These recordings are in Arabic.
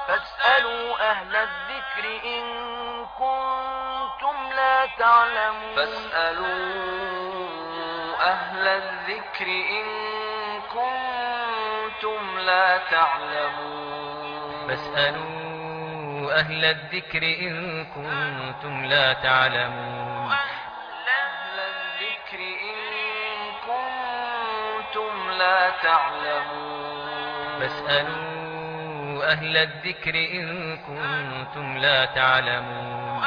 فاسألوا أهل الذكر إن كنتم لا تعلمون. فاسألوا أهل الذكر إن كنتم لا تعلمون. فاسألوا أهل الذكر إن كنتم لا تعلمون. أهل الذكر إن كنتم لا تعلمون. فاسألوا أهل الذكر إن كنتم لا تعلمون.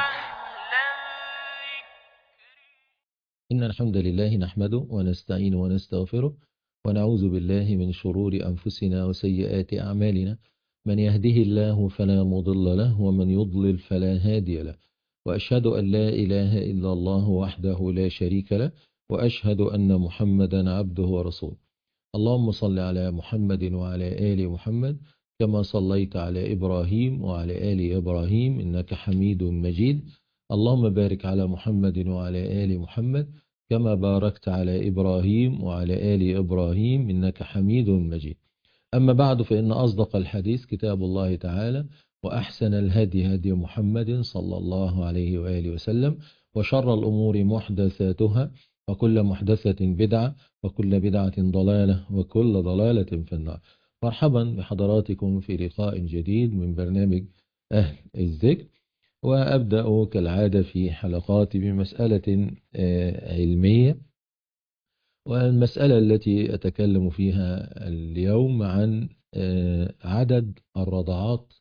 إن الحمد لله نحمده ونستعين ونستغفره ونعوذ بالله من شرور أنفسنا وسيئات أعمالنا. من يهده الله فلا مضل له ومن يضلل فلا هادي له، وأشهد أن لا إله إلا الله وحده لا شريك له، وأشهد أن محمدا عبده ورسوله. اللهم صل على محمد وعلى آل محمد كما صليت على إبراهيم وعلى آل إبراهيم إنك حميد مجيد. اللهم بارك على محمد وعلى آل محمد كما باركت على إبراهيم وعلى آل إبراهيم إنك حميد مجيد. أما بعد، فإن أصدق الحديث كتاب الله تعالى، وأحسن الهدي هدي محمد صلى الله عليه وآله وسلم، وشر الأمور محدثاتها، وكل محدثة بدعة، وكل بدعة ضلالة، وكل ضلالة في النار. مرحبا بحضراتكم في لقاء جديد من برنامج أهل الذكر. وأبدأ كالعادة في حلقاتي بمسألة علمية، والمسألة التي أتكلم فيها اليوم عن عدد الرضعات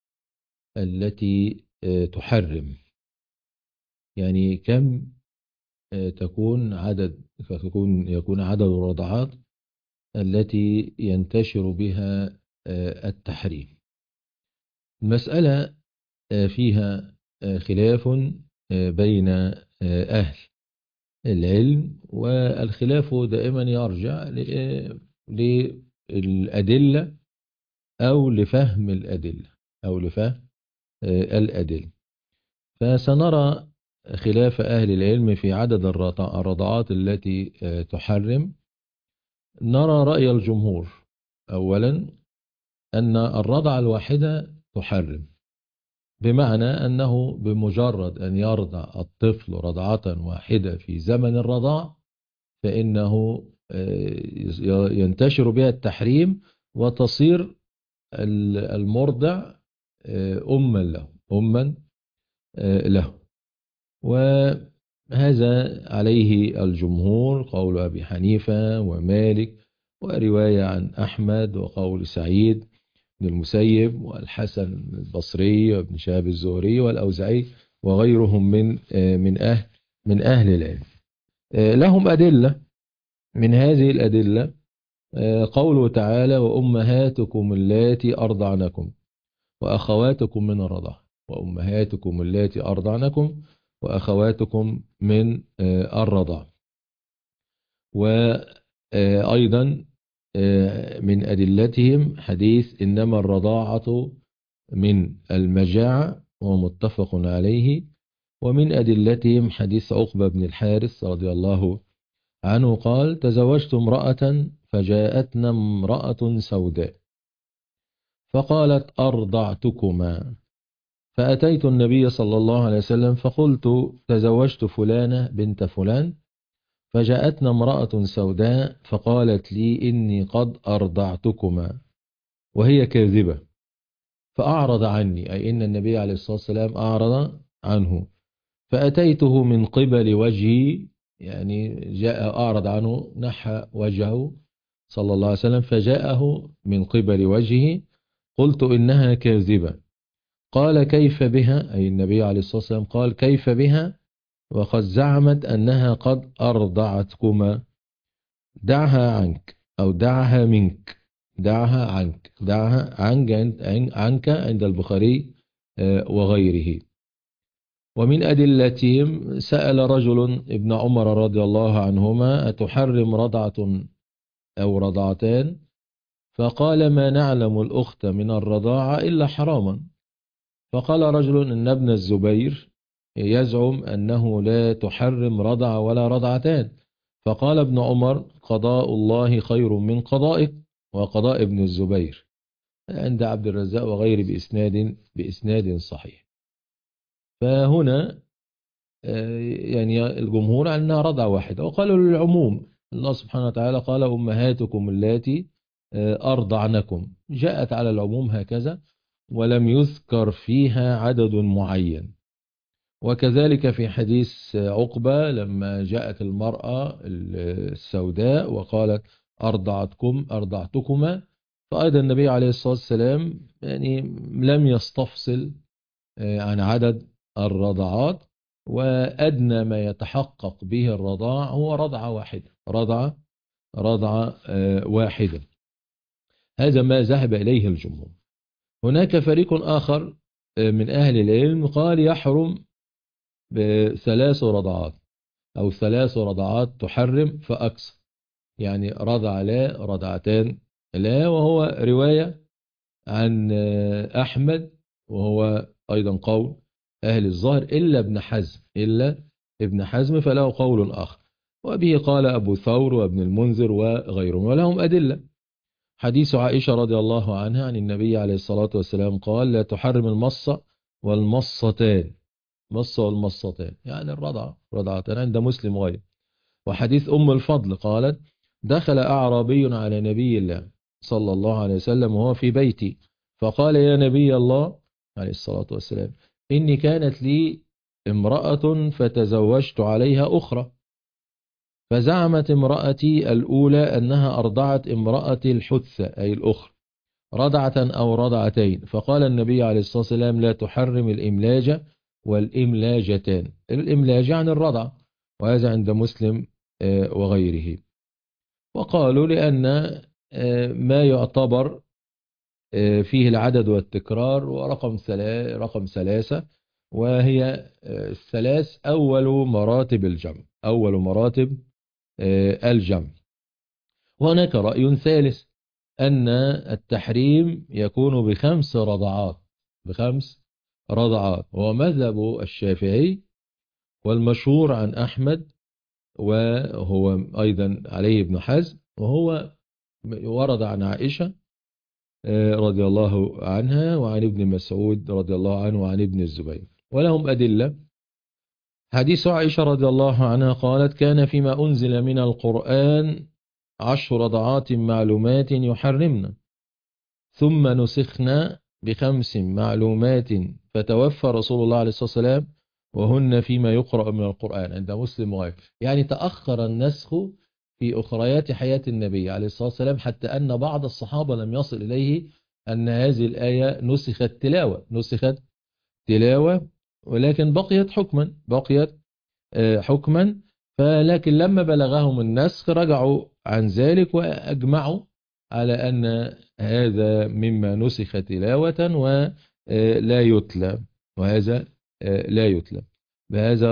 التي تحرم. يعني كم يكون عدد الرضعات التي ينتشر بها التحريم. المسألة فيها خلاف بين أهل العلم، والخلاف دائما يرجع للأدلة أو لفهم الأدلة. فسنرى خلاف أهل العلم في عدد الرضعات التي تحرم. نرى رأي الجمهور أولا أن الرضعة الواحدة تحرم، بمعنى أنه بمجرد أن يرضع الطفل رضعة واحدة في زمن الرضاع فإنه ينتشر بها التحريم، وتصير المرضع أما له. وهذا عليه الجمهور، قول أبي حنيفة ومالك، ورواية عن أحمد، وقول سعيد بن المسيب والحسن البصري وابن شهاب الزهري والأوزعي وغيرهم من أهل العلم. لهم أدلة. من هذه الأدلة قوله تعالى: وأمهاتكم اللاتي أرضعنكم وأخواتكم من الرضاعة. وأمهاتكم اللاتي أرضعنكم وأخواتكم من الرضاعة. وأيضا من أدلتهم حديث إنما الرضاعة من المجاعة، ومتفق عليه. ومن أدلتهم حديث عقبة بن الحارث رضي الله عنه قال: تزوجت امرأة فجاءتنا امرأة سوداء فقالت أرضعتكما، فأتيت النبي صلى الله عليه وسلم فقلت تزوجت فلانة بنت فلان، فجاءتنا امرأة سوداء فقالت لي إني قد أرضعتكما وهي كاذبة، فأعرض عني، أي إن النبي عليه الصلاة والسلام أعرض عنه. فأتيته من قبل وجهي، يعني جاء أعرض عنه، نحى وجهه صلى الله عليه وسلم، فجاءه من قبل وجهه. قلت إنها كاذبة. قال كيف بها، أي النبي عليه الصلاة والسلام قال كيف بها وقد زعمت أنها قد أرضعتكما؟ دعها عنك، أو دعها منك، دعها عنك، دعها عنك عند البخاري وغيره. ومن أدلتهم سأل رجل ابن عمر رضي الله عنهما: أتحرم رضعة أو رضعتان؟ فقال: ما نعلم الأخت من الرضاعة إلا حراما. فقال رجل: إن ابن الزبير يزعم أنه لا تحرم رضعة ولا رضعتان. فقال ابن عمر: قضاء الله خير من قضائك وقضاء ابن الزبير. عند عبد الرزاق وغيره بإسناد صحيح. فهنا يعني الجمهور على أنها رضعة واحدة، وقالوا للعموم. الله سبحانه وتعالى قال أمهاتكم اللاتي أرضعنكم، جاءت على العموم هكذا، ولم يذكر فيها عدد معين. وكذلك في حديث عقبة لما جاءت المرأة السوداء وقالت أرضعتكما، فأيضا النبي عليه الصلاة والسلام يعني لم يستفصل عن عدد الرضعات، وأدنى ما يتحقق به الرضاع هو رضعة واحدة، رضعة واحدة. هذا ما ذهب إليه الجمهور. هناك فريق آخر من أهل العلم قال يحرم بثلاث رضعات أو ثلاث رضعات تحرم فأكثر، يعني رضع لا، رضعتان لا، وهو رواية عن أحمد، وهو أيضا قول أهل الظاهر إلا ابن حزم فله قول آخر، وبه قال أبو ثور وابن المنذر وغيرهم، ولهم أدلة. حديث عائشة رضي الله عنها عن النبي عليه الصلاة والسلام قال لا تحرم المصة والمصتان، مصة والمصتان يعني رضعتان عند مسلم غير. وحديث أم الفضل قالت دخل أعرابي على نبي الله صلى الله عليه وسلم وهو في بيتي، فقال يا نبي الله عليه الصلاة والسلام إني كانت لي امرأة فتزوجت عليها أخرى، فزعمت امرأتي الأولى أنها أرضعت امرأتي الحثة أي الأخرى رضعة أو رضعتين، فقال النبي عليه الصلاة والسلام لا تحرم الإملاج والإملاجتان. الإملاج عن الرضع، وهذا عند مسلم وغيره. وقالوا لأن ما يعتبر فيه العدد والتكرار ورقم رقم ثلاثة، وهي الثلاث أول مراتب الجمع، أول مراتب الجمع. وهناك رأي ثالث أن التحريم يكون بخمس رضعات، وهو مذهب الشافعي والمشهور عن أحمد، وهو أيضا علي بن حزم، وهو ورد عن عائشة رضي الله عنها وعن ابن مسعود رضي الله عنه وعن ابن الزبير، ولهم أدلة. حديث عائشة رضي الله عنها قالت كان فيما أنزل من القرآن 10 رضعات معلومات يحرمنا، ثم نسخنا ب5 معلومات فتوفى رسول الله عليه الصلاة والسلام وهن فيما يقرأ من القرآن عند مسلم وغيره. يعني تأخر النسخ في أخريات حياة النبي عليه الصلاة والسلام، حتى أن بعض الصحابة لم يصل إليه أن هذه الآية نسخت تلاوة، ولكن بقيت حكما. فلكن لما بلغهم النسخ رجعوا عن ذلك وأجمعوا على أن هذا مما نسخ تلاوة ولا يتلى، وهذا لا يتلى بهذا.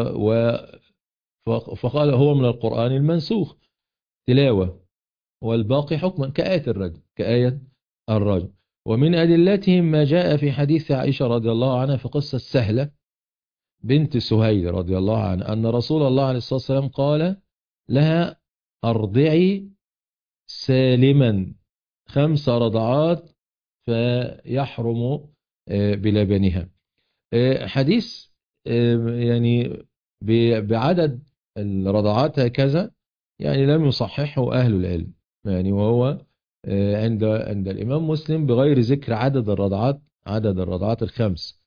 فقال هو من القرآن المنسوخ تلاوة والباقي حكما كآية الرجل. ومن أدلتهم ما جاء في حديث عائشة رضي الله عنها في قصة سهلة بنت سهيل رضي الله عنها أن رسول الله عليه الصلاة والسلام قال لها أرضعي سالما 5 رضعات فيحرم بلبنها. حديث يعني بعدد الرضعات هكذا يعني لم يصححه أهل العلم، يعني وهو عند الإمام مسلم بغير ذكر عدد الرضعات 5.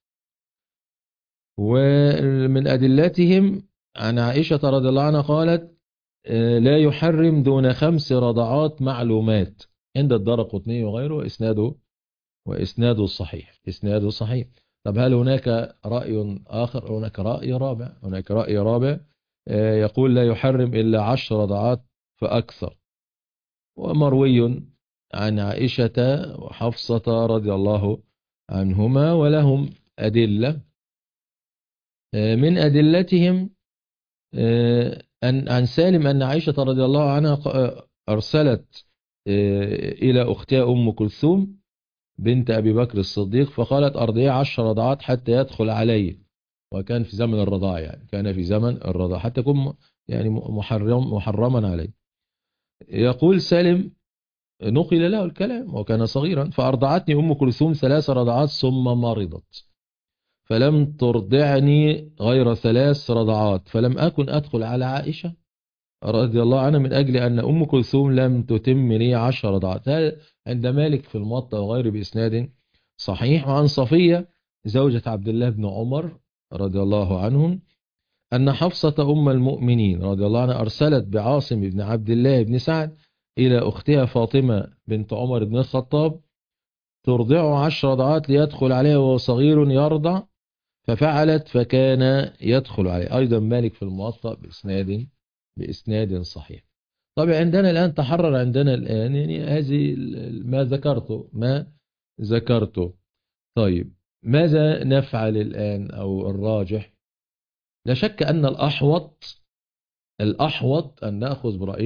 ومن أدلتهم عن عائشة رضي الله عنها قالت لا يحرم دون 5 رضعات معلومات عند الدارقطني وغيره، وإسناده صحيح. طب هل هناك رأي آخر؟ هناك رأي رابع يقول لا يحرم إلا 10 رضعات فأكثر، ومروي عن عائشة وحفصة رضي الله عنهما، ولهم أدلة. من أدلتهم عن سالم أن عائشة رضي الله عنها أرسلت إلى أختها أم كلثوم بنت أبي بكر الصديق فقالت أرضعي 10 رضعات حتى يدخل علي، وكان في زمن الرضاع، يعني كان في زمن الرضاع حتى يكون يعني محرما عليه. يقول سالم نقل له الكلام وكان صغيرا. فأرضعتني أم كلثوم 3 رضعات ثم مرضت، فلم ترضعني غير 3 رضعات، فلم أكن أدخل على عائشة رضي الله عنها من أجل أن أم كلثوم لم تتم لي 10 رضعات. هذا عند مالك في الموطأ وغيره بإسناد صحيح. وعن صفية زوجة عبد الله بن عمر رضي الله عنهم أن حفصة أم المؤمنين رضي الله عنها أرسلت بعاصم بن عبد الله بن سعد إلى أختها فاطمة بنت عمر بن الخطاب ترضع 10 رضعات ليدخل عليها وهو صغير يرضع، ففعلت فكان يدخل عليه. أيضا مالك في الموطأ بإسناد صحيح. طبعا عندنا الآن تحرر عندنا الآن يعني هذه ما ذكرته. طيب ماذا نفعل الآن أو الراجح؟ لا شك أن الأحوط أن نأخذ برأي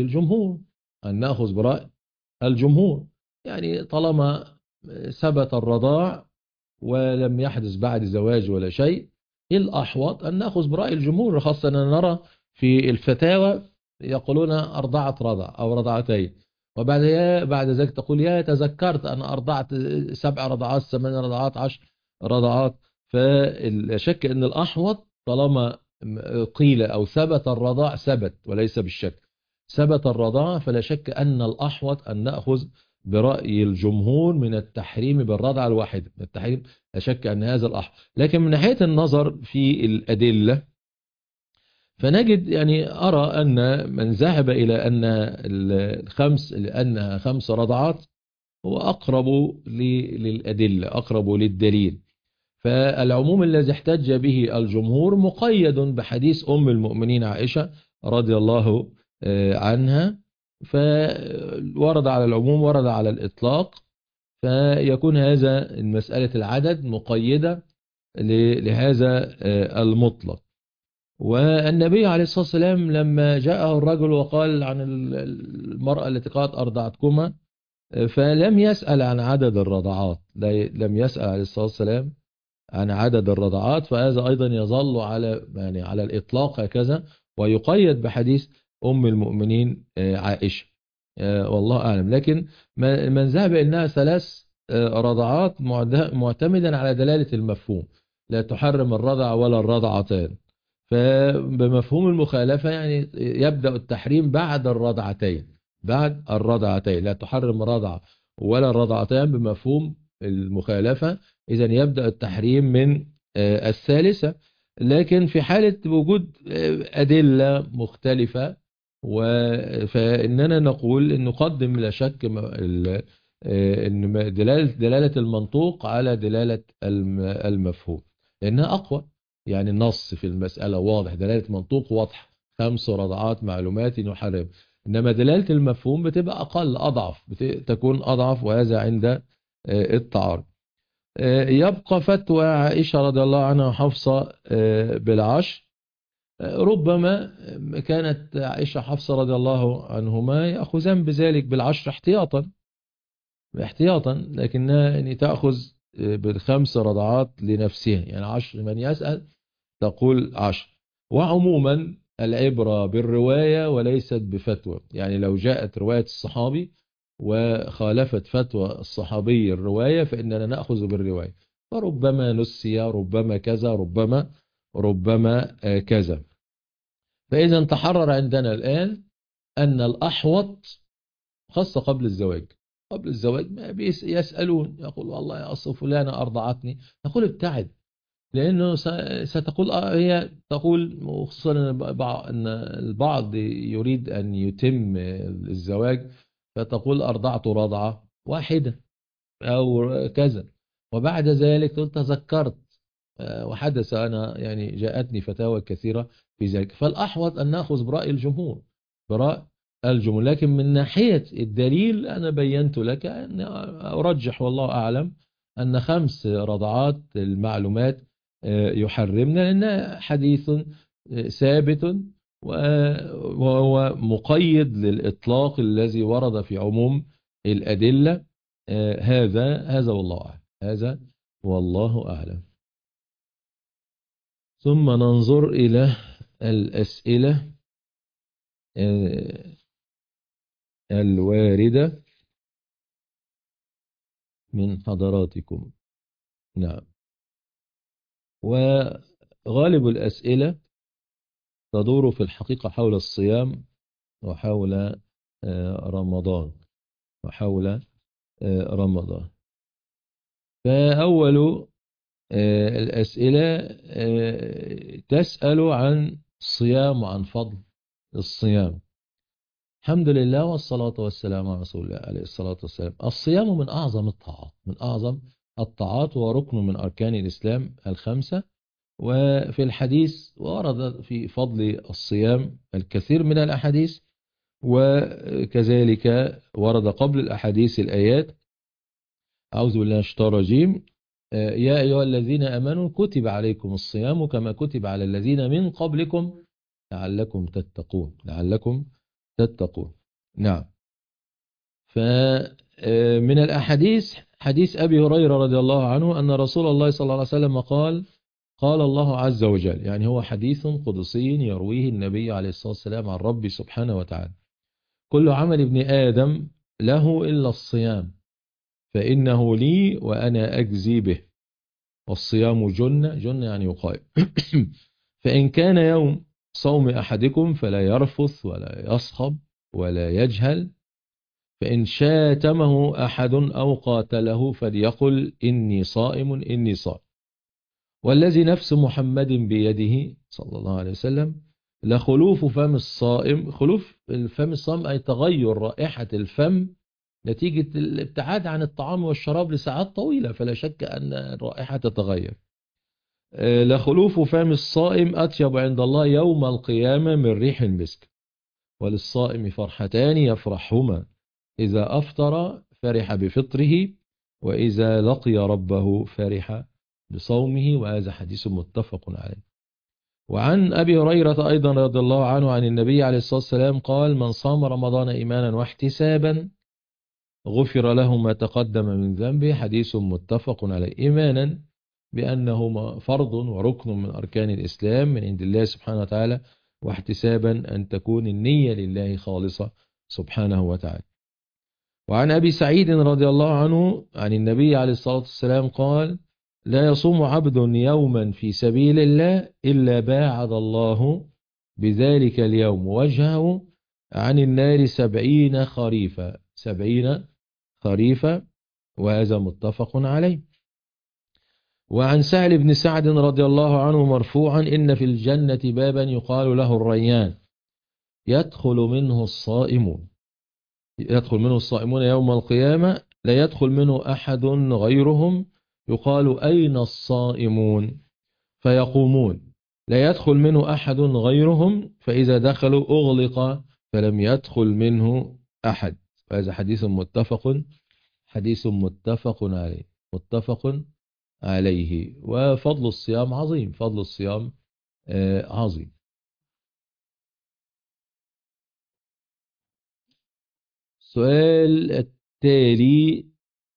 الجمهور، يعني طالما ثبت الرضاع ولم يحدث بعد زواج ولا شيء، الأحوط أن نأخذ برأي الجمهور، خاصة أن نرى في الفتاوى يقولون أرضعت رضع أو رضعتين، بعد ذلك تقول يا تذكرت أنا أرضعت 7 رضعات 8 رضعات 10 رضعات. فلا شك أن الأحوط طالما قيل أو ثبت الرضاع، ثبت وليس بالشك، ثبت الرضاع، فلا شك أن الأحوط أن نأخذ برأي الجمهور من التحريم بالرضع الواحدة، من التحريم لا شك أن هذا الأحوط. لكن من ناحية النظر في الأدلة فنجد يعني أرى أن من ذهب إلى أن لأنها 5 رضعات هو أقرب للأدلة، أقرب للدليل. فالعموم الذي احتج به الجمهور مقيد بحديث أم المؤمنين عائشة رضي الله عنها، فورد على العموم ورد على الإطلاق، فيكون هذا مسألة العدد مقيدة لهذا المطلق. والنبي عليه الصلاة والسلام لما جاءه الرجل وقال عن المرأة التي قالت أرضعتكما، فلم يسأل عن عدد الرضعات، لم يسأل عليه الصلاة والسلام عن عدد الرضعات، فهذا أيضا يظل على الإطلاق هكذا، ويقيد بحديث أم المؤمنين عائشة والله أعلم. لكن من ذهب إنها 3 رضعات معتمدا على دلالة المفهوم، لا تحرم الرضع ولا الرضعتان، فبمفهوم المخالفة يعني يبدأ التحريم بعد الرضعتين، لا تحرم الرضع ولا الرضعتان بمفهوم المخالفة، إذن يبدأ التحريم من الثالثة. لكن في حالة وجود أدلة مختلفة فإننا نقول أن نقدم لا شك أن دلالة المنطوق على دلالة المفهوم، لأنها أقوى. يعني النص في المسألة واضح، دلالة منطوق واضح، 5 رضعات معلومات يحرم، إنما دلالة المفهوم بتبقى أقل، أضعف، تكون أضعف، وهذا عند التعارض. يبقى فتوى عائشة رضي الله عنها وحفصة بالعشر. ربما كانت عائشة حفصة رضي الله عنهما يأخذان بذلك بالعشر احتياطا، لكنها يعني تأخذ ب5 رضعات لنفسها، يعني 10 من يسأل تقول 10. وعموما العبرة بالرواية وليست بفتوى، يعني لو جاءت رواية الصحابي وخالفت فتوى الصحابي الرواية فإننا نأخذ بالرواية، فربما نسي، ربما كذا، ربما كذا. فإذا تحرر عندنا الآن أن الأحوط خاصة قبل الزواج ما يسألون، يقول والله يا أصل فلانة أرضعتني، نقول ابتعد، لأنه ستقول هي تقول، خصوصا أن البعض يريد أن يتم الزواج فتقول أرضعت رضعة واحدة أو كذا، وبعد ذلك تقول تذكرت وحدث أنا يعني جاءتني فتاوى كثيرة في ذلك. فالأحوط أن نأخذ برأي الجمهور، لكن من ناحية الدليل أنا بينت لك أن أرجح والله أعلم أن 5 رضعات المعلومات يحرمنا، لأنها حديث ثابت وهو مقيد للإطلاق الذي ورد في عموم الأدلة. هذا والله أعلم. ثم ننظر إلى الأسئلة الواردة. من حضراتكم. نعم. وغالب الأسئلة تدور في الحقيقة حول الصيام وحول رمضان وحول رمضان. فأول الأسئلة تسأل عن الصيام وعن فضل الصيام. الحمد لله والصلاة والسلام على رسول الله عليه الصلاة والسلام. الصيام من أعظم الطاعات، من أعظم الطاعات، وركن من أركان الإسلام الخمسة. وفي الحديث ورد في فضل الصيام الكثير من الأحاديث، وكذلك ورد قبل الأحاديث الآيات: أعوذ بالله من الشيطان الرجيم، يا أيها الذين آمنوا كتب عليكم الصيام كما كتب على الذين من قبلكم لعلكم تتقون، لعلكم تتقون. نعم. فمن الأحاديث حديث أبي هريرة رضي الله عنه أن رسول الله صلى الله عليه وسلم قال: قال الله عز وجل، يعني هو حديث قدسي يرويه النبي عليه الصلاة والسلام عن ربي سبحانه وتعالى: كل عمل ابن آدم له إلا الصيام فإنه لي وأنا أجزي به، والصيام جنة، جنة يعني وقاية. فإن كان يوم صوم أحدكم فلا يرفث ولا يصخب ولا يجهل، فإن شاتمه أحد أو قاتله فليقل إني صائم إني صائم. والذي نفس محمد بيده صلى الله عليه وسلم لخلوف فم الصائم، خلوف الفم الصائم أي تغير رائحة الفم نتيجة الابتعاد عن الطعام والشراب لساعات طويلة، فلا شك أن الرائحة تتغير. لخلوف فم الصائم أطيب عند الله يوم القيامة من ريح المسك. وللصائم فرحتان يفرحهما: إذا أفطر فرح بفطره، وإذا لقي ربه فرح بصومه. وهذا حديث متفق عليه. وعن أبي هريرة أيضا رضي الله عنه عن النبي عليه الصلاة والسلام قال: من صام رمضان إيمانا واحتسابا غفر له ما تقدم من ذنبه. حديث متفق عليه. إيمانا بأنه فرض وركن من أركان الإسلام من عند الله سبحانه وتعالى، واحتسابا أن تكون النية لله خالصة سبحانه وتعالى. وعن أبي سعيد رضي الله عنه عن النبي عليه الصلاة والسلام قال: لا يصوم عبد يوما في سبيل الله إلا باعد الله بذلك اليوم وجهه عن النار 70 خريفا، 70 خريفا. وهذا متفق عليه. وعن سهل بن سعد رضي الله عنه مرفوعا: إن في الجنة بابا يقال له الريان يدخل منه الصائمون، يدخل منه الصائمون يوم القيامة، لا يدخل منه أحد غيرهم، يقال أين الصائمون؟ فيقومون، لا يدخل منه أحد غيرهم، فإذا دخلوا أغلق فلم يدخل منه أحد. هذا حديث متفق عليه، متفق عليه. وفضل الصيام عظيم، فضل الصيام عظيم. السؤال التالي: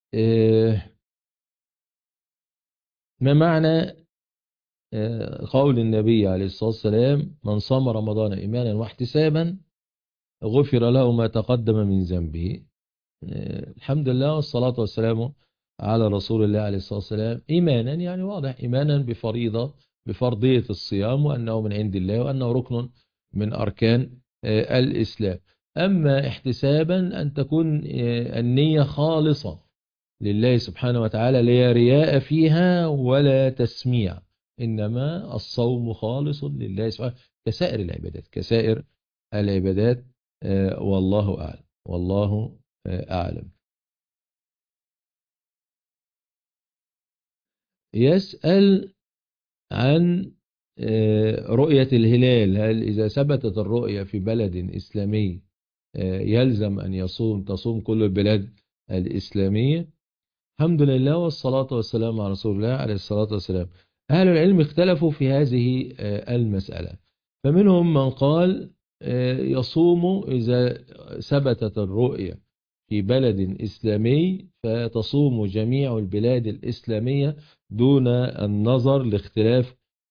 ما معنى قول النبي عليه الصلاة والسلام: من صام رمضان إيمانا واحتسابا غفر له ما تقدم من ذنبه؟ الحمد لله والصلاة والسلام على رسول الله عليه الصلاة والسلام. إيمانا يعني واضح، إيمانا بفرضية الصيام وأنه من عند الله وأنه ركن من أركان الإسلام. أما احتسابا أن تكون النية خالصة لله سبحانه وتعالى، لا رياء فيها ولا تسميع، إنما الصوم خالص لله سبحانه كسائر العبادات، كسائر العبادات. والله أعلم، والله أعلم. يسأل عن رؤية الهلال: هل إذا ثبتت الرؤية في بلد إسلامي يلزم أن تصوم كل البلاد الإسلامية؟ الحمد لله والصلاة والسلام على رسول الله عليه الصلاة والسلام. أهل العلم اختلفوا في هذه المسألة، فمنهم من قال يصوم إذا ثبتت الرؤية في بلد إسلامي، فتصوم جميع البلاد الإسلامية دون النظر لاختلاف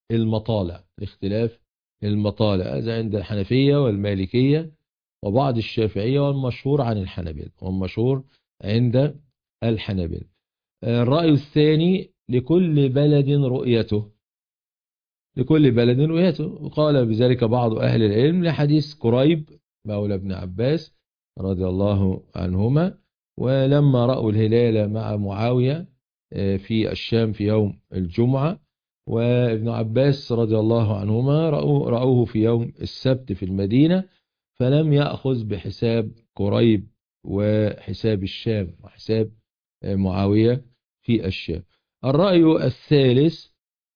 المطالع. هذا عند الحنفية والمالكية وبعض الشافعية، والمشهور عن الحنابلة، والمشهور عند الحنابلة. الرأي الثاني لكل بلد رؤيته، لكل بلد رؤيته، وقال بذلك بعض أهل العلم لحديث كريب مولى ابن عباس رضي الله عنهما، ولما رأوا الهلال مع معاوية في الشام في يوم الجمعة، وابن عباس رضي الله عنهما رأوه في يوم السبت في المدينة، فلم يأخذ بحساب كريب وحساب الشام وحساب معاوية في الشام. الرأي الثالث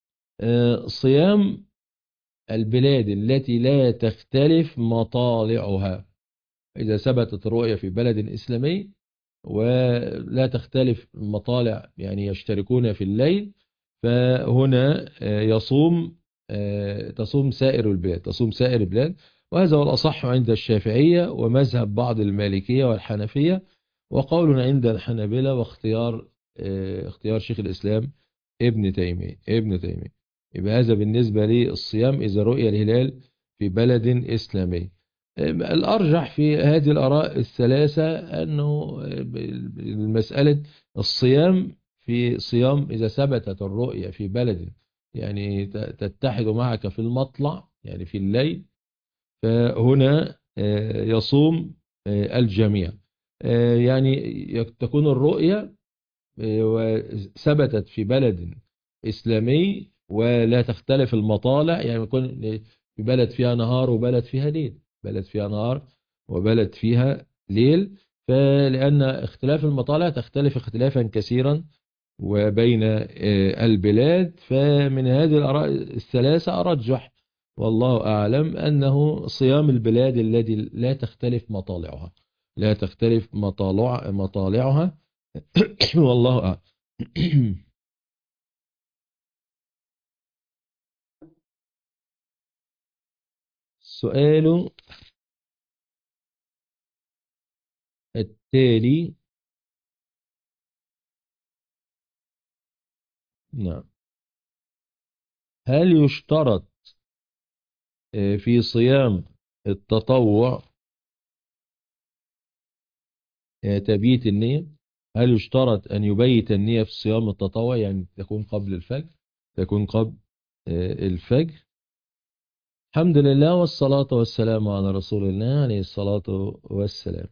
صيام البلاد التي لا تختلف مطالعها. إذا ثبتت الرؤية في بلد إسلامي ولا تختلف المطالع، يعني يشتركون في الليل، فهنا تصوم سائر البلاد، تصوم سائر البلاد. وهذا هو الأصح عند الشافعية ومذهب بعض المالكية والحنفية، وقولنا عند الحنابلة، واختيار اختيار شيخ الإسلام ابن تيمية. يبقى هذا بالنسبة للصيام إذا رؤي الهلال في بلد إسلامي. الأرجح في هذه الآراء الثلاثة أنه المسألة الصيام في صيام إذا ثبتت الرؤية في بلد يعني تتحد معك في المطلع يعني في الليل، فهنا يصوم الجميع. يعني تكون الرؤية وثبتت في بلد إسلامي ولا تختلف المطالع، يعني يكون في بلد فيها نهار وبلد فيها ليل، بلد فيها نهار وبلد فيها ليل، فلأن اختلاف المطالع تختلف اختلافا كثيرا وبين البلاد. فمن هذه الآراء الثلاثة أرجح والله أعلم أنه صيام البلاد التي لا تختلف مطالعها، لا تختلف مطالعها والله أعلم. السؤال التالي، نعم، هل يشترط في صيام التطوع تبييت النية؟ هل يشترط أن يبيت النية في صيام التطوع، يعني تكون قبل الفجر، تكون قبل الفجر؟ الحمد لله والصلاة والسلام على رسول الله عليه الصلاة والسلام.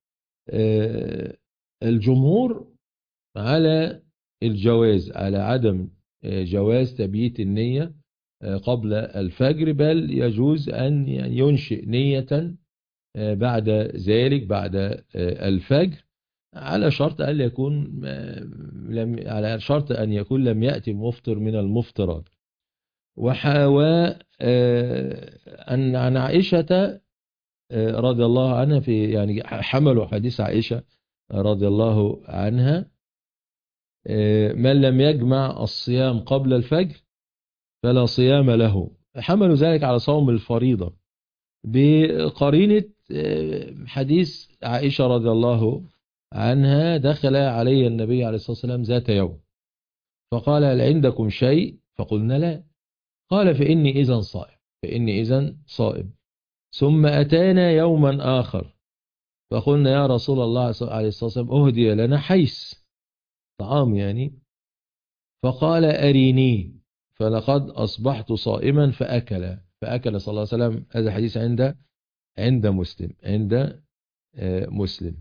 الجمهور على الجواز، على عدم جواز تبييت النية قبل الفجر، بل يجوز أن ينشئ نية بعد ذلك بعد الفجر، على شرط أن يكون على شرط أن يكون لم يأتي مفطر من المفطرات. وحاوى عن عائشة رضي الله عنها، في يعني حملوا حديث عائشة رضي الله عنها من لم يجمع الصيام قبل الفجر فلا صيام له، حملوا ذلك على صوم الفريضة بقرينة حديث عائشة رضي الله عنها دخل علي النبي عليه الصلاة والسلام ذات يوم فقال هل عندكم شيء؟ فقلنا لا. قال فإني إذن صائم. ثم أتانا يوما آخر فقلنا يا رسول الله عليه الصلاة والسلام أهدي لنا حيث طعام يعني، فقال أريني فلقد أصبحت صائما فأكل صلى الله عليه وسلم. هذا حديث عند مسلم.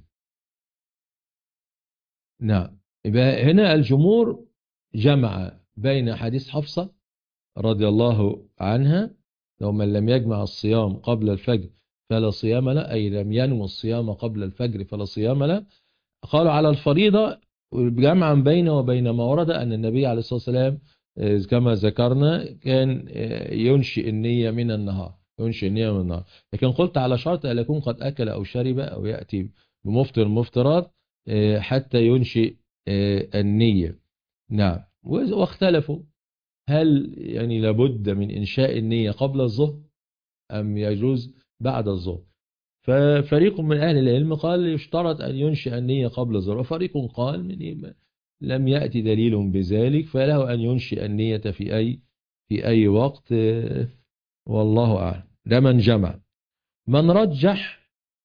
نعم. يبقى هنا الجمهور جمع بين حديث حفصة رضي الله عنها لو من لم يجمع الصيام قبل الفجر فلا صيام له، أي لم ينوي الصيام قبل الفجر فلا صيام له. قالوا على الفريضة جمعا بين وبين ما ورد أن النبي عليه الصلاة والسلام كما ذكرنا كان ينشئ النية من النهار، لكن قلت على شرط أن يكون قد أكل أو شرب أو يأتي بمفطر مفطرات حتى ينشئ النية. نعم. واختلفوا هل يعني لابد من إنشاء النية قبل الظهر أم يجوز بعد الظهر؟ ففريق من أهل العلم قال يشترط أن ينشئ النية قبل الظهر، وفريق قال لم يأتي دليل بذلك فله أن ينشئ النية في أي وقت، والله أعلم. ده من جمع. من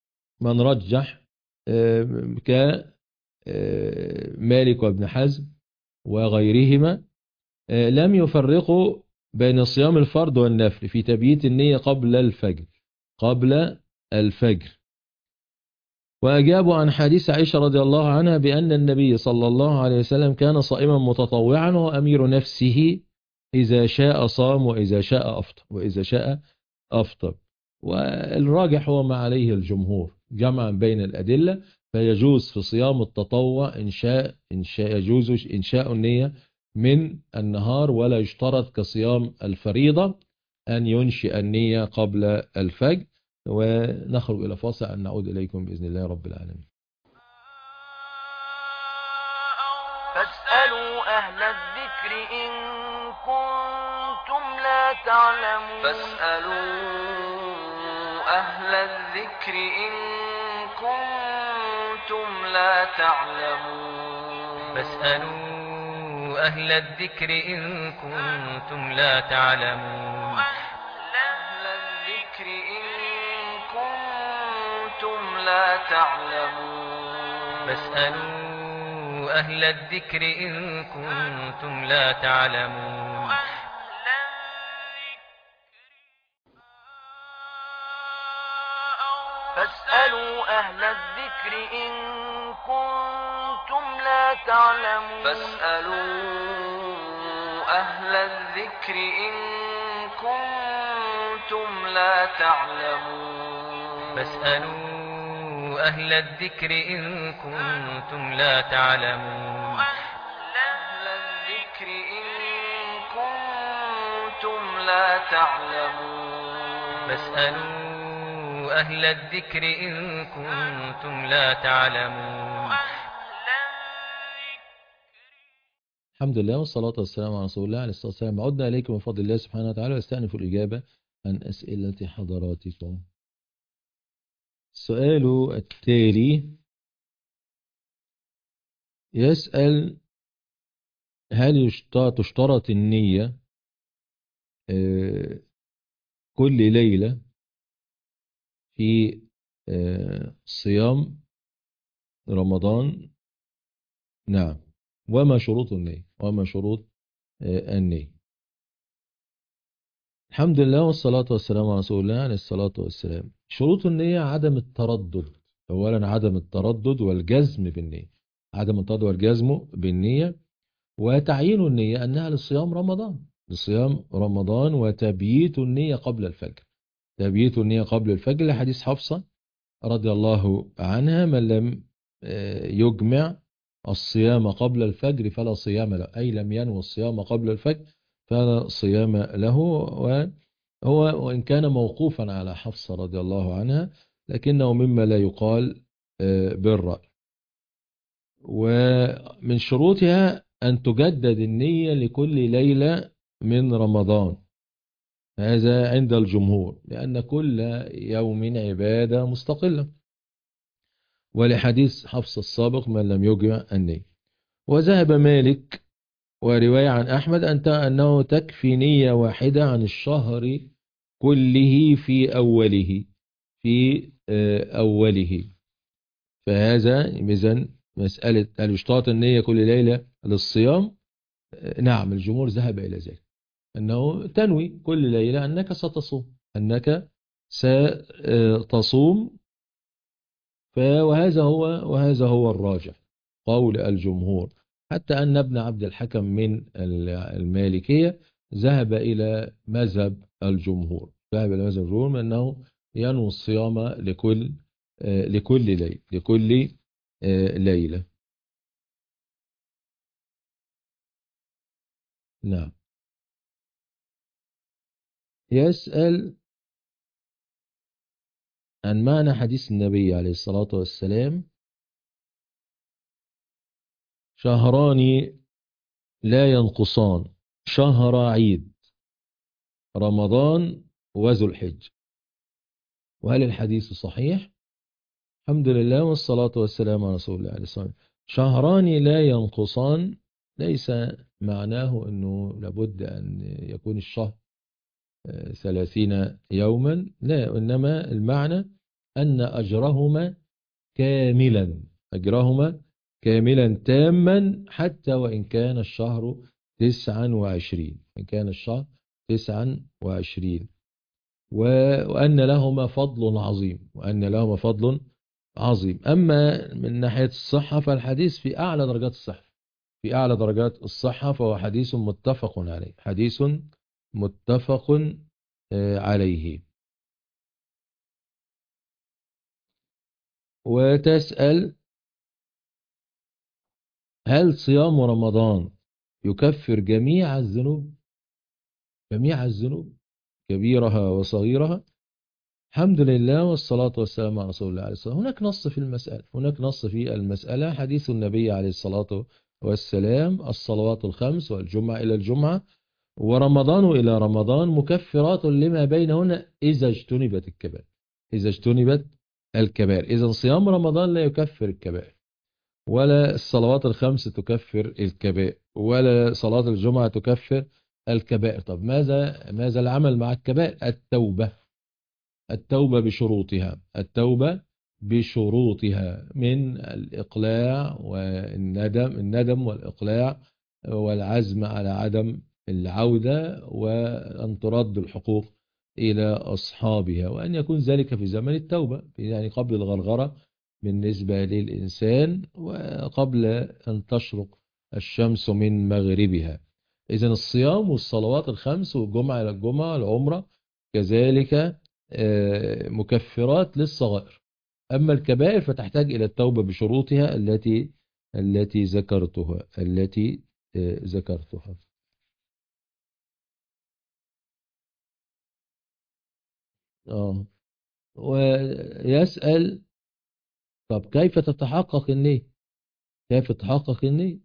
رجح كمالك وابن حزم وغيرهما لم يفرقوا بين صيام الفرض والنفل في تبييت النية قبل الفجر. وأجابوا عن حديث عائشة رضي الله عنها بأن النبي صلى الله عليه وسلم كان صائما متطوعا وهو أمير نفسه، إذا شاء صام وإذا شاء أفطر. والراجح هو ما عليه الجمهور جمعا بين الأدلة، فيجوز في صيام التطوع يجوز إنشاء النية من النهار، ولا يشترط كصيام الفريضة أن ينشئ النية قبل الفجر. ونخرج إلى فاصل أن نعود إليكم بإذن الله رب العالمين. فاسألوا أهل الذكر إن كنتم لا تعلمون. فاسألوا أهل الذكر إن كنتم لا تعلمون. فاسألوا أهل الذكر إن كنتم لا تعلمون. أهل الذكر إن كنتم لا تعلمون. فاسألوا أهل الذكر إن كنتم لا تعلمون. فاسألوا أهل الذكر إن كنتم لا تعلمون. فاسألوا أهل الذكر إن كنتم لا تعلمون. فاسألوا أهل الذكر إن كنتم لا تعلمون. أهل الذكر إن كنتم لا تعلمون. فاسألوا أهل الذكر إن كنتم لا تعلمون. الحمد لله والصلاة والسلام على رسول الله عليه الصلاة والسلام. عدنا إليكم من فضل الله سبحانه وتعالى، واستأنف الإجابة عن أسئلة حضراتكم. السؤال التالي يسأل: هل تشترط النية كل ليلة في صيام رمضان؟ نعم. وما شروط النية؟ النية. الحمد لله والصلاة والسلام على رسول الله عليه الصلاة والسلام. شروط النية عدم التردد. أولا عدم التردد والجزم بالنية، عدم التردد والجزم بالنية، وتعيين النية أنها لصيام رمضان، وتبييت النية قبل الفجر، لحديث حفصة رضي الله عنها: من لم يجمع الصيام قبل الفجر فلا صيام له، أي لم ينوي الصيام قبل الفجر فلا صيام له. وهو وإن كان موقوفا على حفصة رضي الله عنها، لكنه مما لا يقال بالرأي. ومن شروطها أن تجدد النية لكل ليلة من رمضان، هذا عند الجمهور، لأن كل يوم عبادة مستقلة، ولحديث حفص السابق: من لم يجمع النية. وذهب مالك ورواية عن أحمد أنه تكفي نية واحدة عن الشهر كله في أوله. فهذا إذن مسألة هل يشترط النية كل ليلة للصيام؟ نعم، الجمهور ذهب إلى ذلك، أنه تنوي كل ليلة أنك ستصوم. وهذا هو الراجح، قول الجمهور، حتى أن ابن عبد الحكم من المالكية ذهب إلى مذهب الجمهور، من أنه ينوي الصيام لكل ليلة. نعم. يسأل عن معنى حديث النبي عليه الصلاة والسلام: شهران لا ينقصان، شهر عيد رمضان وذو الحج. وهل الحديث صحيح؟ الحمد لله والصلاة والسلام على رسول الله عليه الصلاة والسلام. شهران لا ينقصان ليس معناه أنه لابد أن يكون الشهر 30 يوما، لا، إنما المعنى أن أجرهما كاملا كاملا تاما حتى وإن كان الشهر 29، إن كان الشهر 29، وأن لهما فضل عظيم، وأن لهما فضل عظيم. أما من ناحية الصحة فالحديث في أعلى درجات الصحة، في أعلى درجات الصحة، فهو حديث متفق عليه، حديث متفق عليه. وتسأل هل صيام رمضان يكفر جميع الذنوب؟ جميع الذنوب كبيرها وصغيرها؟ الحمد لله والصلاة والسلام على رسول الله عليه الصلاة والسلام. هناك نص في المسألة، هناك نص في المسألة، حديث النبي عليه الصلاة والسلام: الصلوات الخمس والجمعة إلى الجمعة ورمضان إلى رمضان مكفرات لما بينهن إذا اجتنبت الكبائر. إذا اجتنبت الكبائر. إذا صيام رمضان لا يكفر الكبائر، ولا الصلوات الخمس تكفر الكبائر، ولا صلاة الجمعة تكفر الكبائر. طب ماذا العمل مع الكبائر؟ التوبة بشروطها، التوبة بشروطها من الإقلاع الندم والإقلاع والعزم على عدم العودة، وأن ترد الحقوق إلى أصحابها، وأن يكون ذلك في زمن التوبة، يعني قبل الغرغرة بالنسبة للإنسان، وقبل أن تشرق الشمس من مغربها. إذن الصيام والصلوات الخمس والجمعة إلى الجمعة والعمرة كذلك مكفرات للصغائر. أما الكبائر فتحتاج إلى التوبة بشروطها التي ذكرتها. ويسأل طب كيف تتحقق النية؟ كيف تتحقق النية؟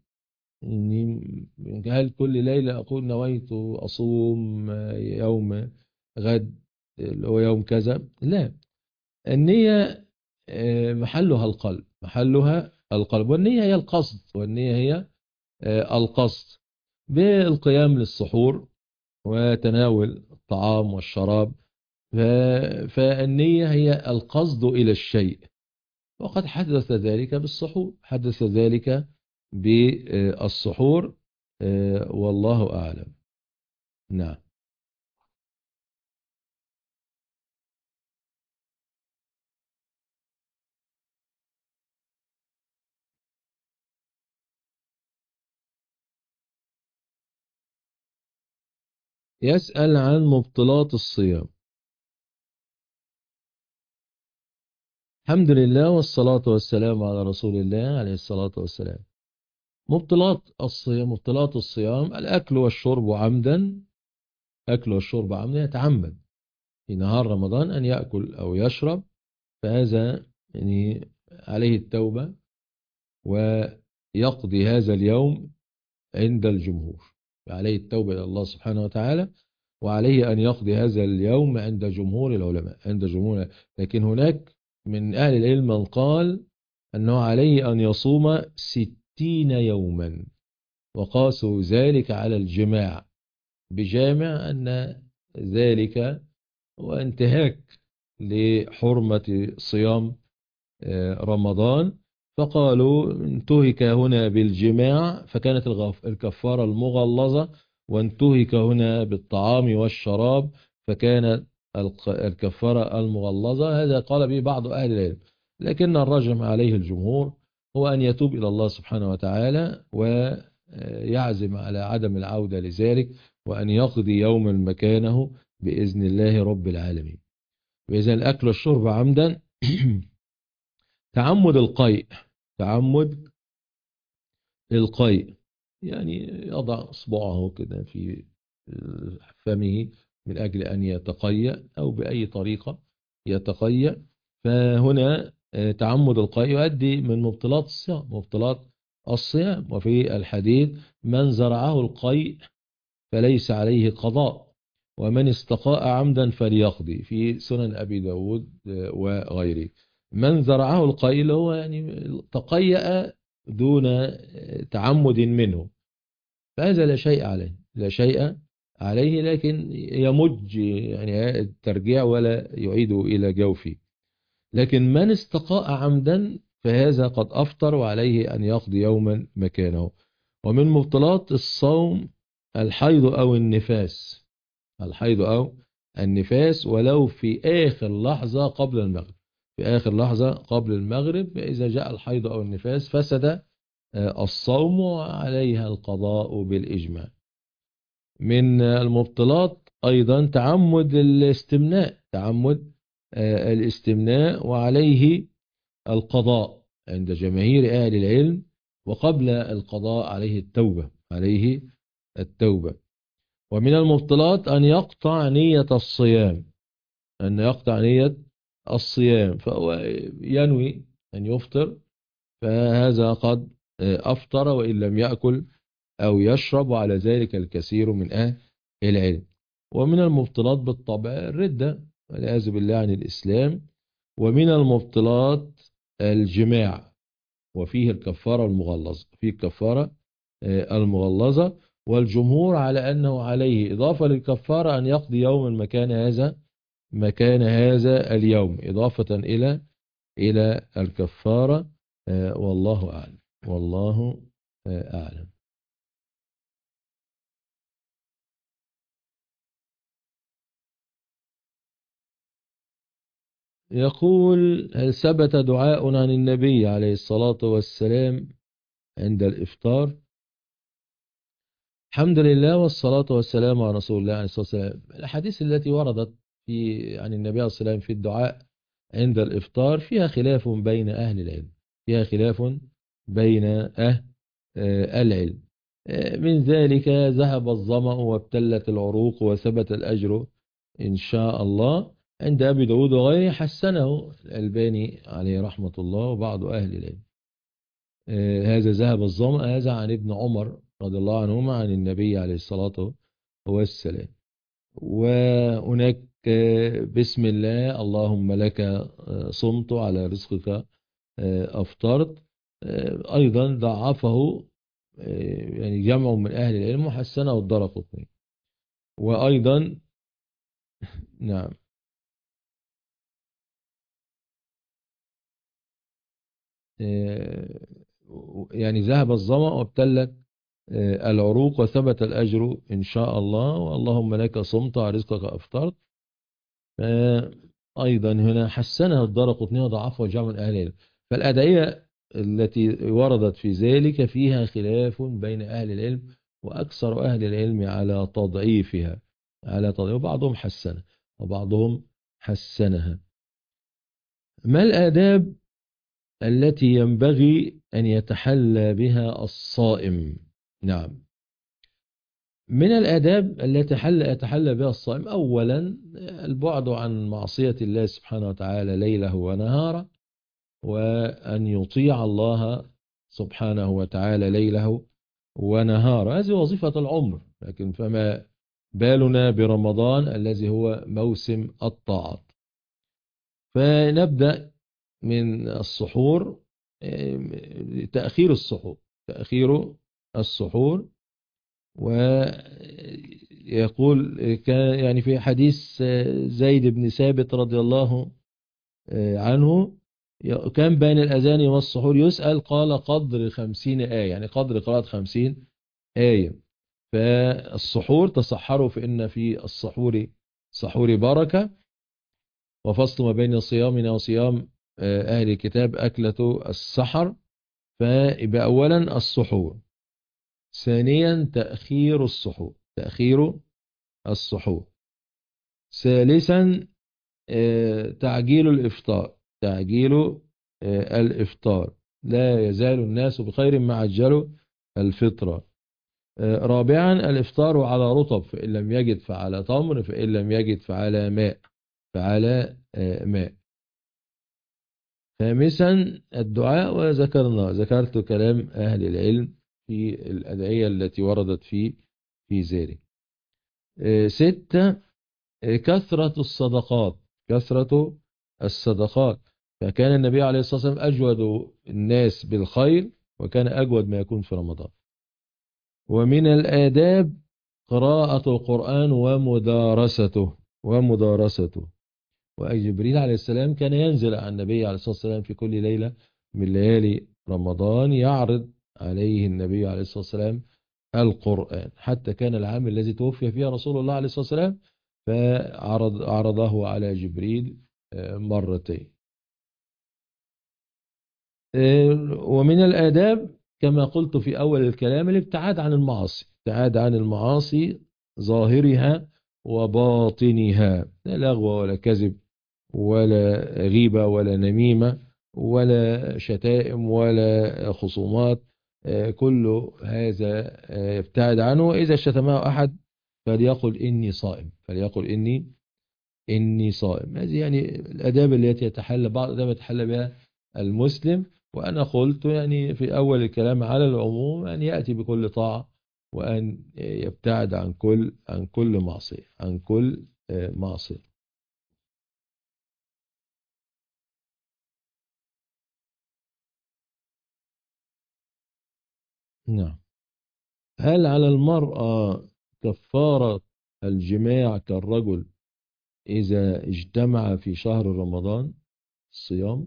هل كل ليلة أقول نويت أصوم يوم غد اللي هو يوم كذا؟ لا، النية محلها القلب، محلها القلب، والنية هي القصد، والنية هي القصد بالقيام للسحور وتناول الطعام والشراب. فالنية هي القصد إلى الشيء، وقد حدث ذلك بالسحور، حدث ذلك بالسحور، والله أعلم. نعم. يسأل عن مبطلات الصيام. الحمد لله والصلاة والسلام على رسول الله عليه الصلاة والسلام. مبطلات الصيام، مبطلات الصيام: الأكل والشرب عمدا، أكل والشرب عمدا، يتعمد في نهار رمضان أن يأكل أو يشرب، فهذا يعني عليه التوبة ويقضي هذا اليوم عند الجمهور، عليه التوبة إلى الله سبحانه وتعالى، وعليه أن يقضي هذا اليوم عند جمهور العلماء، عند جمهور. لكن هناك من أهل العلم من قال أنه عليه أن يصوم 60 يوما، وقاسوا ذلك على الجماع، بجامع أن ذلك وانتهاك لحرمة صيام رمضان، فقالوا انتهك هنا بالجماع فكانت الكفارة المغلظة، وانتهك هنا بالطعام والشراب فكانت الكفارة المغلظة. هذا قال به بعض أهل العلم، لكن الرجم عليه الجمهور هو أن يتوب إلى الله سبحانه وتعالى ويعزم على عدم العودة لذلك، وأن يقضي يوما مكانه بإذن الله رب العالمين. وإذا الأكل والشرب عمدا. تعمد القيء، تعمد القيء يعني يضع إصبعه كده في فمه من أجل أن يتقيأ أو بأي طريقة يتقيأ، فهنا تعمد القيء يؤدي من مبطلات الصيام، مبطلات الصيام. وفي الحديث: من زرعه القيء فليس عليه قضاء، ومن استقاء عمدا فليقضي، في سنن أبي داود وغيره. من زرعه القيء هو يعني تقيأ دون تعمد منه، فهذا لا شيء عليه، لا شيء عليه، لكن يمج يعني الترجيع ولا يعيده إلى جوفه. لكن من استقاء عمدا فهذا قد أفطر وعليه أن يقضي يوما مكانه. ومن مبطلات الصوم الحيض أو النفاس، الحيض أو النفاس ولو في آخر لحظة قبل المغرب، في آخر لحظة قبل المغرب إذا جاء الحيض أو النفاس فسد الصوم وعليها القضاء بالإجماع. من المبطلات أيضا تعمد الاستمناء، تعمد الاستمناء وعليه القضاء عند جماهير أهل العلم، وقبل القضاء عليه التوبة، عليه التوبة. ومن المبطلات أن يقطع نية الصيام، أن يقطع نية الصيام، فهو ينوي أن يفطر فهذا قد أفطر وإن لم يأكل أو يشرب، وعلى ذلك الكثير من أهل العلم. ومن المبطلات بالطبع الردة والعياذ بالله عن الإسلام. ومن المبطلات الجماع، وفيه الكفارة المغلظة، فيه الكفارة المغلظة. والجمهور على أنه عليه إضافة للكفارة أن يقضي يوما مكان هذا اليوم، إضافة إلى الكفارة. والله أعلم، والله أعلم. يقول: هل ثبت دعاء عن النبي عليه الصلاة والسلام عند الإفطار؟ الحمد لله والصلاة والسلام على رسول الله عليه الصلاة والسلام. الأحاديث التي وردت عن النبي عليه الصلاة والسلام في الدعاء عند الإفطار فيها خلاف بين أهل العلم، فيها خلاف بين أهل العلم. من ذلك: ذهب الظمأ وابتلت العروق وثبت الأجر إن شاء الله، عند أبي داود وغيره، حسنه الألباني عليه رحمة الله وبعض أهل العلم. هذا ذهب الظمأ، هذا عن ابن عمر رضي الله عنهما عن النبي عليه الصلاة والسلام. وهناك بسم الله اللهم لك صمت على رزقك أفطرت، أيضا ضعفه يعني جمع من أهل العلم وحسنه الدارقطني. وأيضا نعم يعني ذهب الظمأ وابتلت العروق وثبت الأجر إن شاء الله، واللهم لك صمت على رزقك أفطرت. أيضا هنا حسنها الدارقطني وضعفه جمع من أهل العلم. فالأدعية التي وردت في ذلك فيها خلاف بين أهل العلم، وأكثر أهل العلم على تضعيفها، وبعضهم حسنها وبعضهم حسنها. ما الآداب التي ينبغي أن يتحلى بها الصائم؟ نعم، من الآداب التي يتحلى بها الصائم أولا البعد عن معصية الله سبحانه وتعالى ليله ونهاره، وأن يطيع الله سبحانه وتعالى ليله ونهاره، هذه وظيفة العمر. لكن فما بالنا برمضان الذي هو موسم الطاعات. فنبدأ من السحور، تأخير السحور. ويقول كان يعني في حديث زيد بن ثابت رضي الله عنه، كان بين الأذان والسحور يسأل قال قدر 50 آية، يعني قدر قراءة 50 آية. فالسحور تسحروا فإن في السحور بركة، وفصل ما بين صيامنا وصيام أهل الكتاب أكلة السحر. فيبقى أولا السحور، ثانيا تأخير السحور، ثالثا تعجيل الإفطار، لا يزال الناس بخير ما عجلوا الفطرة. رابعا الإفطار على رطب، فإن لم يجد فعلى تمر، فإن لم يجد فعلى ماء. خامسا الدعاء، ذكرت كلام أهل العلم في الأدعية التي وردت في ذلك. 6 كثرة الصدقات، فكان النبي عليه الصلاة والسلام أجود الناس بالخير، وكان أجود ما يكون في رمضان. ومن الآداب قراءة القرآن ومدارسته. وجبريل عليه السلام كان ينزل على النبي عليه الصلاة والسلام في كل ليلة من ليالي رمضان يعرض عليه النبي عليه الصلاة والسلام القرآن، حتى كان العام الذي توفي فيه رسول الله عليه الصلاة والسلام عرضه على جبريل مرتين. ومن الآداب كما قلت في أول الكلام الابتعاد عن المعاصي، ابتعاد عن المعاصي ظاهرها وباطنها، لا لغو ولا كذب ولا غيبة ولا نميمة ولا شتائم ولا خصومات، كل هذا ابتعد عنه. وإذا شتمه أحد فليقل إني صائم، فليقل إني صائم. هذه يعني الآداب التي يتحلى بعض الآداب يتحلى بها المسلم. وأنا قلت يعني في أول الكلام على العموم أن يأتي بكل طاعة، وأن يبتعد عن كل معصية، عن كل معصية. نعم. هل على المرأة كفارة الجماع كالرجل إذا اجتمع في شهر رمضان الصيام؟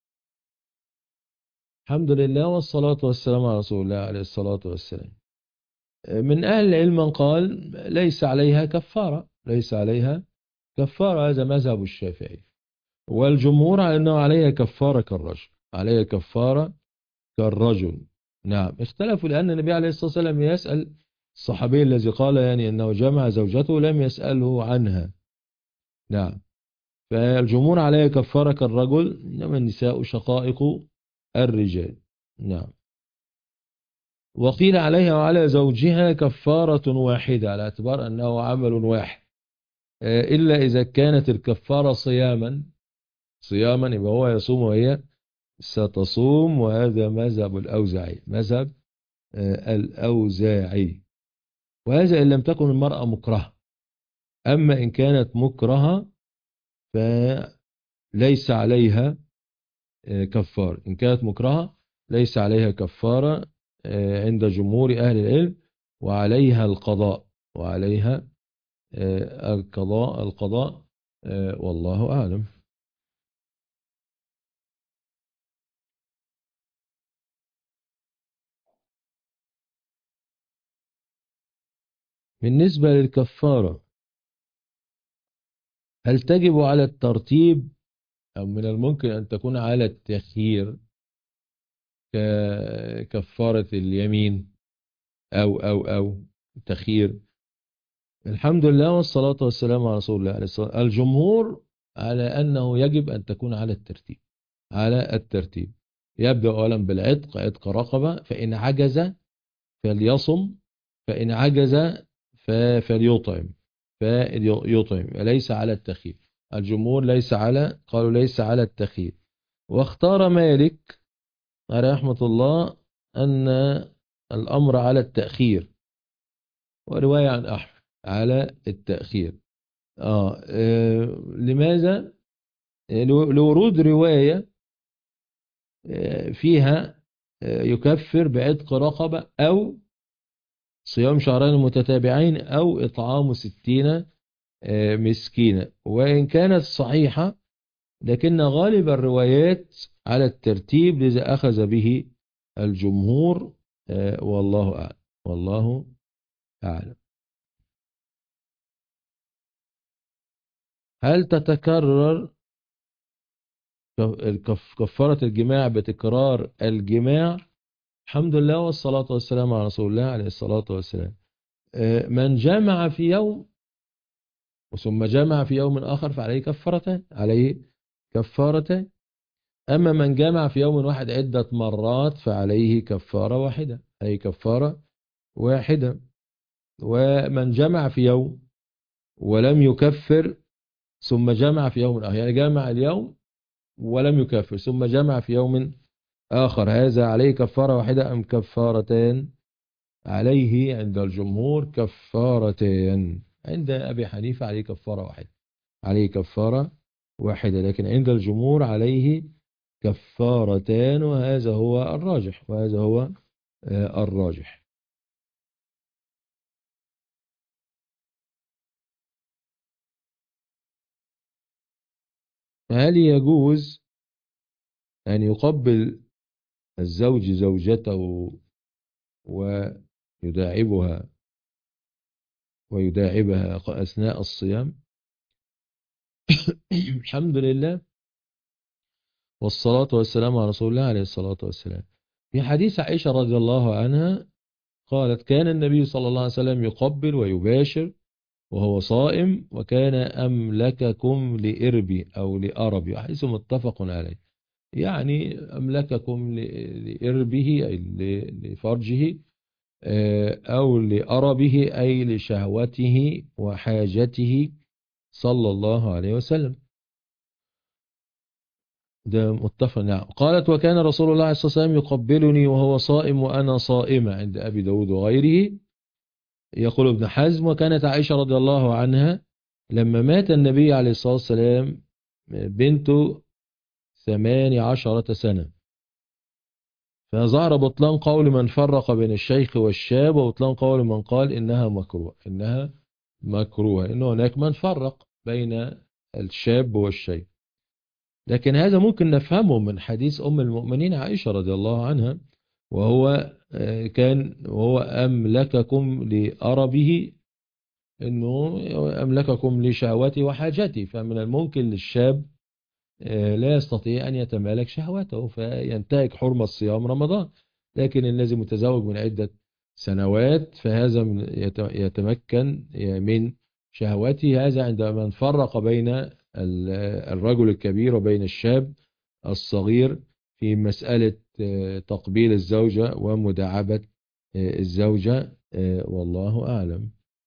الحمد لله والصلاة والسلام على رسول الله عليه الصلاة والسلام. من أهل العلم من قال ليس عليها كفارة، ليس عليها كفارة، هذا مذهب الشافعي. والجمهور على أنه عليها كفارة كالرجل، عليها كفارة كالرجل. نعم، اختلفوا لأن النبي عليه الصلاة والسلام يسأل الصحابي الذي قال يعني أنه جمع زوجته لم يسأله عنها. نعم، فالجمهور عليها كفارة كالرجل، إنما النساء شقائق الرجال. نعم. وقيل عليها وعلى زوجها كفارة واحدة على اعتبار أنه عمل واحد، إلا إذا كانت الكفارة صياما يبقى هو يصوم وهي ستصوم، وهذا مذهب الأوزاعي، مذهب الأوزاعي. وهذا إن لم تكن المرأة مكرهة. أما إن كانت مكرهة فليس عليها كفار، إن كانت مكرهة ليس عليها كفارة عند جمهور أهل العلم، وعليها القضاء، وعليها القضاء والله أعلم. بالنسبة للكفارة، هل تجب على الترتيب أو من الممكن أن تكون على التخيير ككفارة اليمين أو تخيير؟ الحمد لله والصلاة والسلام على رسول الله عليه الصلاة. الجمهور على أنه يجب أن تكون على الترتيب، على الترتيب. يبدأ أولا بالعتق، عتق رقبة، فإن عجز فليصم، فإن عجز فليطعم، فليطعم، ليس على التخيير. الجمهور قالوا ليس على التخيير. واختار مالك عليه رحمة الله أن الأمر على التأخير، ورواية عن أحمد على التأخير. لماذا؟ لورود رواية فيها يكفر بعتق رقبة أو صيام شهرين متتابعين أو إطعام 60 مسكينة. وإن كانت صحيحة لكن غالب الروايات على الترتيب، لذا أخذ به الجمهور. والله أعلم، والله أعلم. هل تتكرر كفارة الجماع بتكرار الجماع؟ الحمد لله والصلاة والسلام على رسول الله عليه الصلاة والسلام. من جمع في يوم ثم جمع في يوم آخر فعليه كفارتان، عليه كفارتان. أما من جمع في يوم واحد عدة مرات فعليه كفارة واحدة، عليه كفارة واحدة. ومن جمع في يوم ولم يكفر ثم جمع في يوم آخر، يعني جمع اليوم ولم يكفر ثم جمع في يوم آخر، هذا عليه كفارة واحدة أم كفارتان؟ عليه عند الجمهور كفارتان، عند أبي حنيفة عليه كفارة واحدة، عليه كفارة واحدة، لكن عند الجمهور عليه كفارتان، وهذا هو الراجح، وهذا هو الراجح. هل يجوز أن يقبل الزوج زوجته ويداعبها ويداعبها أثناء الصيام. الحمد لله والصلاة والسلام على رسول الله عليه الصلاة والسلام. في حديث عائشة رضي الله عنها قالت: كان النبي صلى الله عليه وسلم يقبل ويباشر وهو صائم، وكان أملككم لإربي أو لأربي، حيث متفق عليه. يعني أملككم لإربه أي لفرجه، أو لأربه أي لشهوته وحاجته صلى الله عليه وسلم. ده متفق. نعم. قالت: وكان رسول الله صلى الله عليه وسلم يقبلني وهو صائم وأنا صائمة، عند أبي داود وغيره. يقول ابن حزم: وكانت عائشة رضي الله عنها لما مات النبي عليه الصلاة والسلام بنته 18 سنة، فظهر بطلان قول من فرق بين الشيخ والشاب، وبطلان قول من قال إنها مكروه، إن هناك من فرق بين الشاب والشيخ. لكن هذا ممكن نفهمه من حديث أم المؤمنين عائشة رضي الله عنها، وهو أملككم لأربه، إنه أملككم لشهوته وحاجته. فمن الممكن للشاب لا يستطيع أن يتمالك شهوته فينتهك حرمة صيام رمضان، لكن الذي متزوج من عدة سنوات فهذا يتمكن من شهوته. هذا عندما فرق بين الرجل الكبير وبين الشاب الصغير في مسألة تقبيل الزوجة ومداعبة الزوجة، والله أعلم.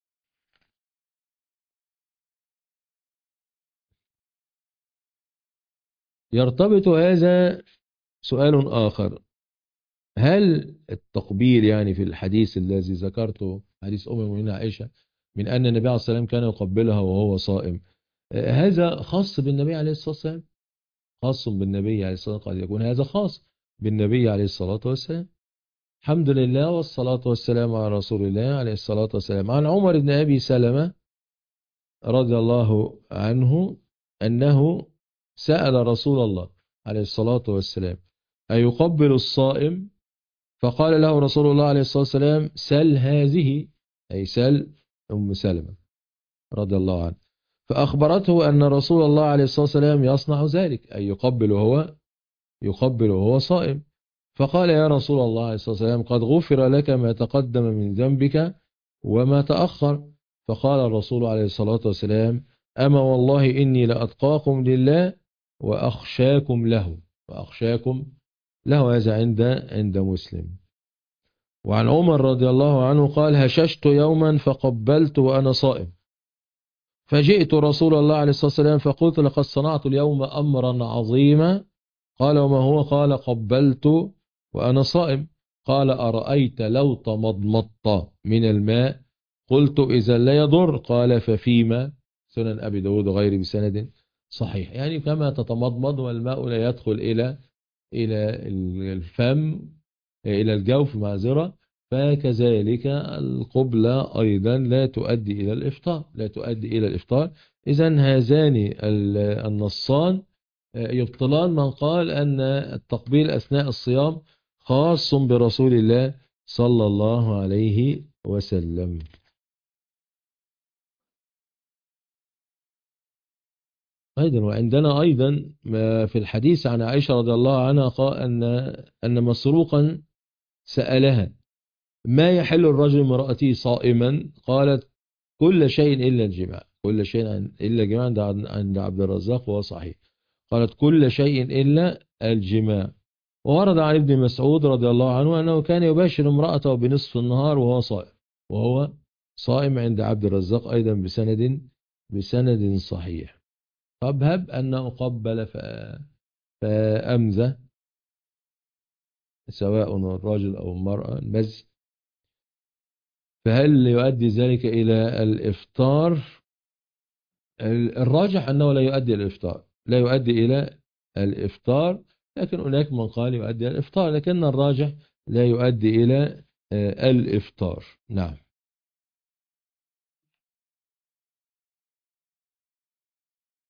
يرتبط هذا سؤال آخر: هل التقبيل يعني في الحديث الذي ذكرته، حديث أم المؤمنين عائشة، من أن النبي عليه الصلاة والسلام كان يقبلها وهو صائم، هذا خاص بالنبي عليه الصلاة والسلام؟ خاص بالنبي عليه الصلاة والسلام، قد يكون هذا خاص بالنبي عليه الصلاة والسلام. الحمد لله والصلاة والسلام على رسول الله عليه الصلاة والسلام. عن عمر بن أبي سلمة رضي الله عنه أنه سأل رسول الله عليه الصلاة والسلام: أيقبل الصائم؟ فقال له رسول الله عليه الصلاة والسلام: سل هذه، أي سل أم سلمة رضي الله عنه. فأخبرته أن رسول الله عليه الصلاة والسلام يصنع ذلك، أي يقبل وهو صائم. فقال: يا رسول الله عليه الصلاة والسلام، قد غفر لك ما تقدم من ذنبك وما تأخر. فقال الرسول عليه الصلاة والسلام: أما والله إني لأتقاكم لله وأخشاكم له. هذا عند مسلم. وعن عمر رضي الله عنه قال: هششت يوما فقبلت وأنا صائم، فجئت رسول الله عليه الصلاة والسلام فقلت: لقد صنعت اليوم أمرا عظيما. قال: وما هو؟ قال: قبلت وأنا صائم. قال: أرأيت لو تمضمضت من الماء؟ قلت: إذا لا يضر. قال: ففيما؟ سنن أبي داود غير بسند صحيح. يعني كما تتمضمض والماء لا يدخل إلى الفم، إلى الجوف معذرة، فكذلك القبلة أيضا لا تؤدي إلى الإفطار. إذن هذان النصان يبطلان من قال أن التقبيل أثناء الصيام خاص برسول الله صلى الله عليه وسلم. أيضا وعندنا أيضا ما في الحديث عن عائشة رضي الله عنها قال أن مسروقا سألها: ما يحل الرجل امرأته صائما؟ قالت: كل شيء إلا الجماع. كل شيء إلا الجماع عند عبد الرزاق وهو صحيح. قالت: كل شيء إلا الجماع. وورد عن ابن مسعود رضي الله عنه أنه كان يباشر امرأته بنصف النهار وهو صائم عند عبد الرزاق أيضا بسند صحيح. طب هب أنه قبل فأمزه، سواء الرجل أو المرأة، المز، فهل يؤدي ذلك إلى الإفطار؟ الراجح أنه لا يؤدي إلى الإفطار، لكن هناك من قال يؤدي إلى الإفطار، لكن الراجح لا يؤدي إلى الإفطار. نعم.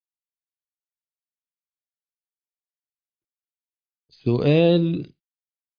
سؤال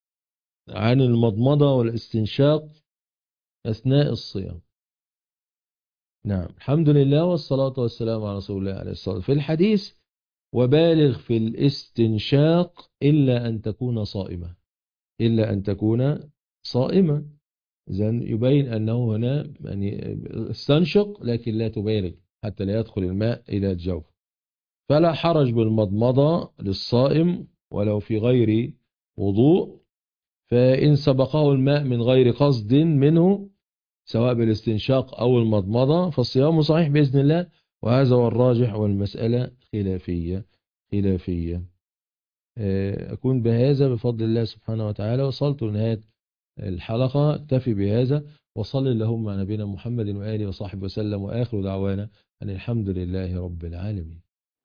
عن المضمضة والاستنشاق أثناء الصيام. نعم، الحمد لله والصلاة والسلام على رسول الله عليه الصلاة والسلام. في الحديث: وبالغ في الاستنشاق إلا أن تكون صائمة، إلا أن تكون صائمة. إذن يبين أنه هنا يعني استنشق لكن لا تبالغ حتى لا يدخل الماء إلى الجوف. فلا حرج بالمضمضة للصائم ولو في غير وضوء، فإن سبقه الماء من غير قصد منه سواء بالاستنشاق أو المضمضة فالصيام صحيح بإذن الله، وهذا هو الراجح، والمسألة خلافية. أكون بهذا بفضل الله سبحانه وتعالى وصلت لنهاية الحلقة. اكتفي بهذا، وصل اللهم على نبينا محمد وآله وصحبه وسلم، وآخر دعوانا أن الحمد لله رب العالمين.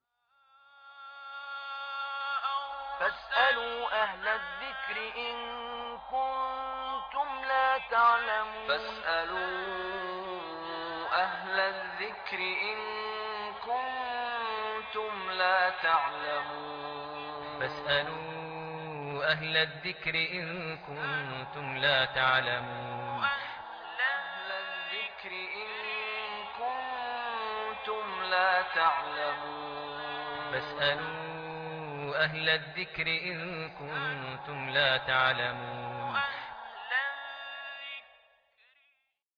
فاسألوا أهل الذكر إن كنتم لا تعلمون. فاسألوا أهل الذكر إن كنتم لا تعلمون. فاسألوا أهل الذكر إن كنتم لا تعلمون. أهل الذكر إن كنتم لا تعلمون. فاسألوا أهل الذكر إن كنتم لا تعلمون.